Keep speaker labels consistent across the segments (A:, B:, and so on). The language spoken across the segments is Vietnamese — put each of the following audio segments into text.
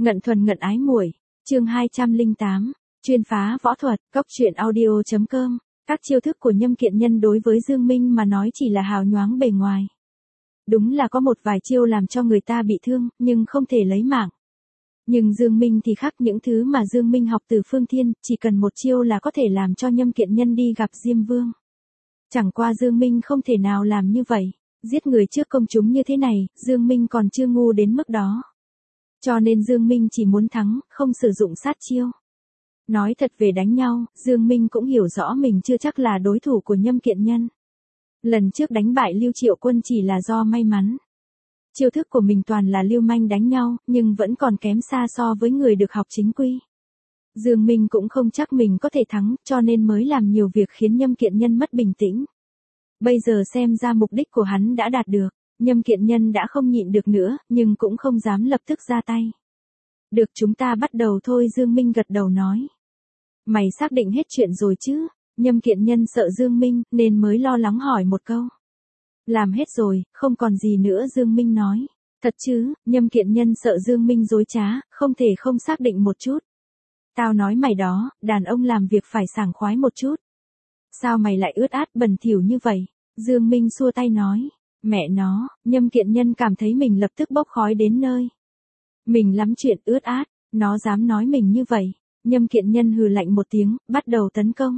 A: Ngận thuần ngận ái muội, chương 208, chuyên phá võ thuật, cốc truyện audio.com. Các chiêu thức của Nhâm Kiện Nhân đối với Dương Minh mà nói chỉ là hào nhoáng bề ngoài. Đúng là có một vài chiêu làm cho người ta bị thương, nhưng không thể lấy mạng. Nhưng Dương Minh thì khác, những thứ mà Dương Minh học từ Phương Thiên, chỉ cần một chiêu là có thể làm cho Nhâm Kiện Nhân đi gặp Diêm Vương. Chẳng qua Dương Minh không thể nào làm như vậy, giết người trước công chúng như thế này, Dương Minh còn chưa ngu đến mức đó. Cho nên Dương Minh chỉ muốn thắng, không sử dụng sát chiêu. Nói thật về đánh nhau, Dương Minh cũng hiểu rõ mình chưa chắc là đối thủ của Nhâm Kiện Nhân. Lần trước đánh bại Lưu Triệu Quân chỉ là do may mắn. Chiêu thức của mình toàn là lưu manh đánh nhau, nhưng vẫn còn kém xa so với người được học chính quy. Dương Minh cũng không chắc mình có thể thắng, cho nên mới làm nhiều việc khiến Nhâm Kiện Nhân mất bình tĩnh. Bây giờ xem ra mục đích của hắn đã đạt được, Nhâm Kiện Nhân đã không nhịn được nữa, nhưng cũng không dám lập tức ra tay. Được, chúng ta bắt đầu thôi, Dương Minh gật đầu nói. Mày xác định hết chuyện rồi chứ? Nhâm Kiện Nhân sợ Dương Minh, nên mới lo lắng hỏi một câu. Làm hết rồi, không còn gì nữa, Dương Minh nói. Thật chứ? Nhâm Kiện Nhân sợ Dương Minh dối trá, không thể không xác định một chút. Tao nói mày đó, đàn ông làm việc phải sảng khoái một chút. Sao mày lại ướt át bẩn thỉu như vậy? Dương Minh xua tay nói. Mẹ nó, Nhâm Kiện Nhân cảm thấy mình lập tức bốc khói đến nơi. Mình lắm chuyện ướt át, nó dám nói mình như vậy. Nhâm Kiện Nhân hừ lạnh một tiếng, bắt đầu tấn công.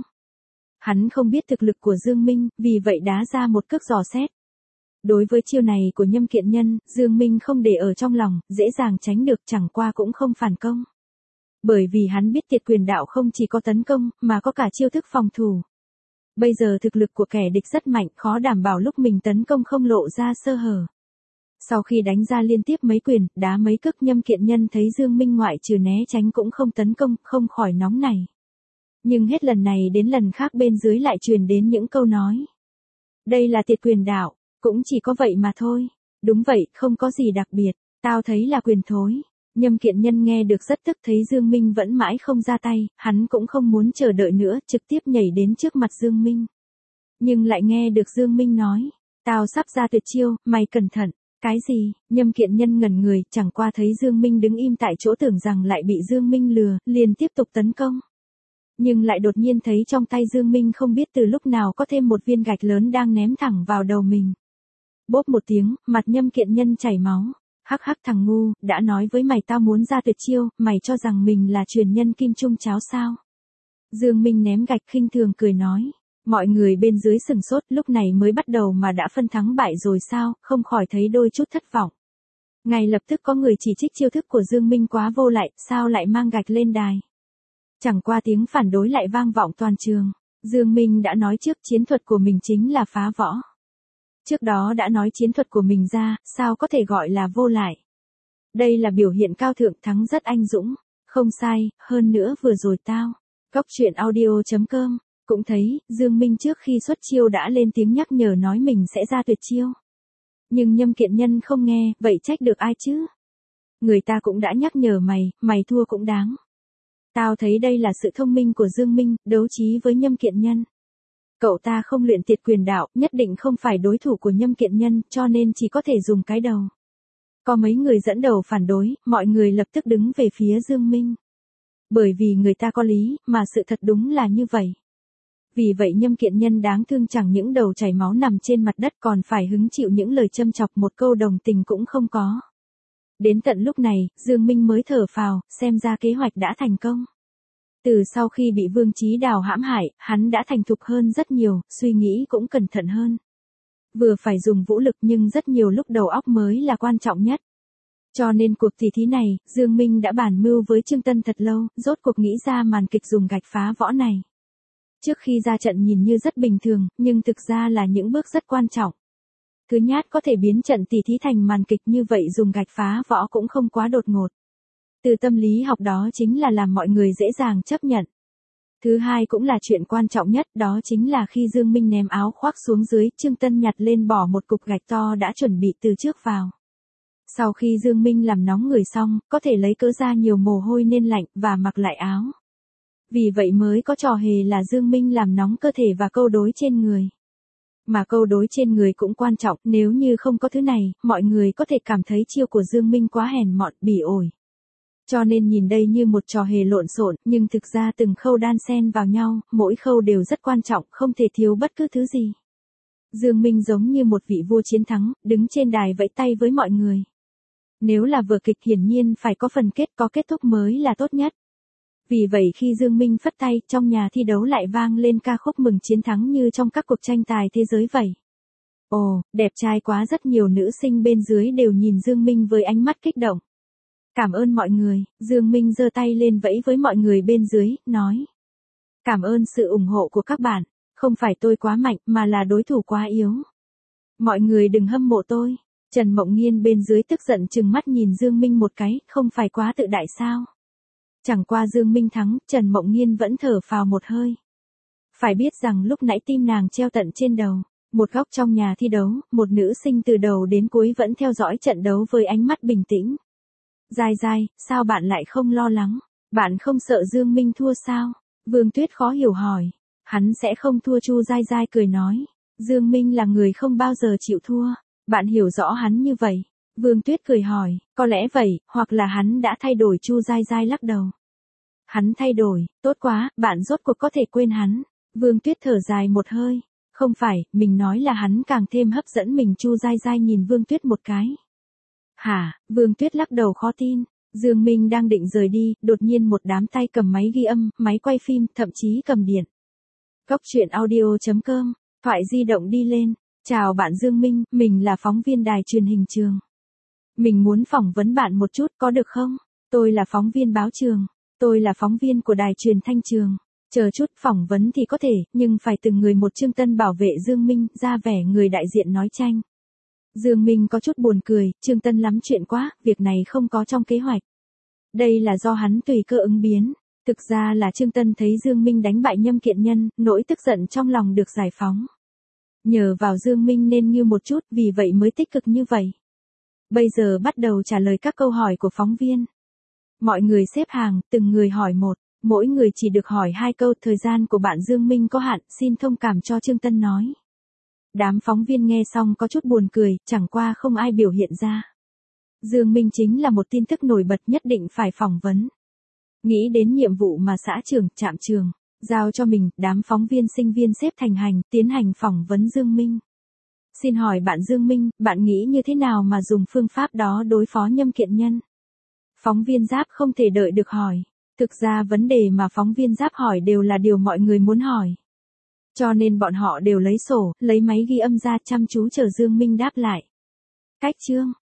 A: Hắn không biết thực lực của Dương Minh, vì vậy đá ra một cước dò xét. Đối với chiêu này của Nhâm Kiện Nhân, Dương Minh không để ở trong lòng, dễ dàng tránh được, chẳng qua cũng không phản công. Bởi vì hắn biết Tiệt Quyền Đạo không chỉ có tấn công, mà có cả chiêu thức phòng thủ. Bây giờ thực lực của kẻ địch rất mạnh, khó đảm bảo lúc mình tấn công không lộ ra sơ hở. Sau khi đánh ra liên tiếp mấy quyền, đá mấy cước, Nhâm Kiện Nhân thấy Dương Minh ngoại trừ né tránh cũng không tấn công, không khỏi nóng này. Nhưng hết lần này đến lần khác bên dưới lại truyền đến những câu nói. Đây là Tiệt Quyền Đạo, cũng chỉ có vậy mà thôi. Đúng vậy, không có gì đặc biệt, tao thấy là quyền thối. Nhâm Kiện Nhân nghe được rất tức, thấy Dương Minh vẫn mãi không ra tay, hắn cũng không muốn chờ đợi nữa, trực tiếp nhảy đến trước mặt Dương Minh. Nhưng lại nghe được Dương Minh nói, tao sắp ra tuyệt chiêu, mày cẩn thận. Cái gì? Nhâm Kiện Nhân ngẩn người, chẳng qua thấy Dương Minh đứng im tại chỗ tưởng rằng lại bị Dương Minh lừa, liền tiếp tục tấn công. Nhưng lại đột nhiên thấy trong tay Dương Minh không biết từ lúc nào có thêm một viên gạch lớn đang ném thẳng vào đầu mình. Bốp một tiếng, mặt Nhâm Kiện Nhân chảy máu. Hắc hắc, thằng ngu, đã nói với mày tao muốn ra tuyệt chiêu, mày cho rằng mình là truyền nhân Kim Trung Cháo sao? Dương Minh ném gạch khinh thường cười nói. Mọi người bên dưới sừng sốt, lúc này mới bắt đầu mà đã phân thắng bại rồi sao, không khỏi thấy đôi chút thất vọng. Ngay lập tức có người chỉ trích chiêu thức của Dương Minh quá vô lại, sao lại mang gạch lên đài. Chẳng qua tiếng phản đối lại vang vọng toàn trường. Dương Minh đã nói trước chiến thuật của mình chính là phá võ. Trước đó đã nói chiến thuật của mình ra, sao có thể gọi là vô lại. Đây là biểu hiện cao thượng, thắng rất anh dũng. Không sai, hơn nữa vừa rồi tao, cốc truyện audio.com, cũng thấy, Dương Minh trước khi xuất chiêu đã lên tiếng nhắc nhở nói mình sẽ ra tuyệt chiêu. Nhưng Nhâm Kiện Nhân không nghe, vậy trách được ai chứ? Người ta cũng đã nhắc nhở mày thua cũng đáng. Tao thấy đây là sự thông minh của Dương Minh, đấu trí với Nhâm Kiện Nhân. Cậu ta không luyện Tiệt Quyền Đạo, nhất định không phải đối thủ của Nhâm Kiện Nhân, cho nên chỉ có thể dùng cái đầu. Có mấy người dẫn đầu phản đối, mọi người lập tức đứng về phía Dương Minh. Bởi vì người ta có lý, mà sự thật đúng là như vậy. Vì vậy Nhâm Kiện Nhân đáng thương chẳng những đầu chảy máu nằm trên mặt đất còn phải hứng chịu những lời châm chọc, một câu đồng tình cũng không có. Đến tận lúc này, Dương Minh mới thở phào, xem ra kế hoạch đã thành công. Từ sau khi bị Vương Chí Đào hãm hại, hắn đã thành thục hơn rất nhiều, suy nghĩ cũng cẩn thận hơn. Vừa phải dùng vũ lực nhưng rất nhiều lúc đầu óc mới là quan trọng nhất. Cho nên cuộc tỷ thí này, Dương Minh đã bàn mưu với Trương Tân thật lâu, rốt cuộc nghĩ ra màn kịch dùng gạch phá võ này. Trước khi ra trận nhìn như rất bình thường, nhưng thực ra là những bước rất quan trọng. Thứ nhất, có thể biến trận tỷ thí thành màn kịch như vậy dùng gạch phá võ cũng không quá đột ngột. Từ tâm lý học đó chính là làm mọi người dễ dàng chấp nhận. Thứ hai cũng là chuyện quan trọng nhất, đó chính là khi Dương Minh ném áo khoác xuống dưới, Trương Tân nhặt lên bỏ một cục gạch to đã chuẩn bị từ trước vào. Sau khi Dương Minh làm nóng người xong, có thể lấy cớ ra nhiều mồ hôi nên lạnh, và mặc lại áo. Vì vậy mới có trò hề là Dương Minh làm nóng cơ thể và câu đối trên người. Mà câu đối trên người cũng quan trọng, nếu như không có thứ này, mọi người có thể cảm thấy chiêu của Dương Minh quá hèn mọn, bỉ ổi. Cho nên nhìn đây như một trò hề lộn xộn, nhưng thực ra từng khâu đan xen vào nhau, mỗi khâu đều rất quan trọng, không thể thiếu bất cứ thứ gì. Dương Minh giống như một vị vua chiến thắng, đứng trên đài vẫy tay với mọi người. Nếu là vở kịch hiển nhiên phải có phần kết, có kết thúc mới là tốt nhất. Vì vậy khi Dương Minh phất tay, trong nhà thi đấu lại vang lên ca khúc mừng chiến thắng như trong các cuộc tranh tài thế giới vậy. Ồ, đẹp trai quá, rất nhiều nữ sinh bên dưới đều nhìn Dương Minh với ánh mắt kích động. Cảm ơn mọi người, Dương Minh giơ tay lên vẫy với mọi người bên dưới, nói. Cảm ơn sự ủng hộ của các bạn, không phải tôi quá mạnh mà là đối thủ quá yếu. Mọi người đừng hâm mộ tôi. Trần Mộng Nghiên bên dưới tức giận trừng mắt nhìn Dương Minh một cái, không phải quá tự đại sao? Chẳng qua Dương Minh thắng, Trần Mộng Nghiên vẫn thở phào một hơi. Phải biết rằng lúc nãy tim nàng treo tận trên đầu. Một góc trong nhà thi đấu, một nữ sinh từ đầu đến cuối vẫn theo dõi trận đấu với ánh mắt bình tĩnh. Giai Giai, sao bạn lại không lo lắng? Bạn không sợ Dương Minh thua sao? Vương Tuyết khó hiểu hỏi. Hắn sẽ không thua, Chu Giai Giai cười nói. Dương Minh là người không bao giờ chịu thua. Bạn hiểu rõ hắn như vậy. Vương Tuyết cười hỏi, có lẽ vậy, hoặc là hắn đã thay đổi, Chu Giai Giai lắc đầu. Hắn thay đổi, tốt quá, bạn rốt cuộc có thể quên hắn. Vương Tuyết thở dài một hơi. Không phải, mình nói là hắn càng thêm hấp dẫn mình, Chu Giai Giai nhìn Vương Tuyết một cái. Hả, Vương Tuyết lắc đầu khó tin. Dương Minh đang định rời đi, đột nhiên một đám tay cầm máy ghi âm, máy quay phim, thậm chí cầm điện. Góc truyện audio.com, thoại di động đi lên. Chào bạn Dương Minh, mình là phóng viên đài truyền hình Trường. Mình muốn phỏng vấn bạn một chút, có được không? Tôi là phóng viên báo Trường. Tôi là phóng viên của đài truyền thanh Trường. Chờ chút, phỏng vấn thì có thể, nhưng phải từng người một. Trương Tân bảo vệ Dương Minh, ra vẻ người đại diện nói tranh. Dương Minh có chút buồn cười, Trương Tân lắm chuyện quá, việc này không có trong kế hoạch. Đây là do hắn tùy cơ ứng biến. Thực ra là Trương Tân thấy Dương Minh đánh bại Nhâm Kiện Nhân, nỗi tức giận trong lòng được giải phóng. Nhờ vào Dương Minh nên như một chút, vì vậy mới tích cực như vậy. Bây giờ bắt đầu trả lời các câu hỏi của phóng viên. Mọi người xếp hàng, từng người hỏi một, mỗi người chỉ được hỏi 2 câu, thời gian của bạn Dương Minh có hạn, xin thông cảm cho, Trương Tân nói. Đám phóng viên nghe xong có chút buồn cười, chẳng qua không ai biểu hiện ra. Dương Minh chính là một tin tức nổi bật, nhất định phải phỏng vấn. Nghĩ đến nhiệm vụ mà xã trưởng, trạm trường giao cho mình, đám phóng viên sinh viên xếp thành hành, tiến hành phỏng vấn Dương Minh. Xin hỏi bạn Dương Minh, bạn nghĩ như thế nào mà dùng phương pháp đó đối phó Nhâm Kiện Nhân? Phóng viên Giáp không thể đợi được hỏi. Thực ra vấn đề mà phóng viên Giáp hỏi đều là điều mọi người muốn hỏi. Cho nên bọn họ đều lấy sổ, lấy máy ghi âm ra, chăm chú chờ Dương Minh đáp lại. Cách chương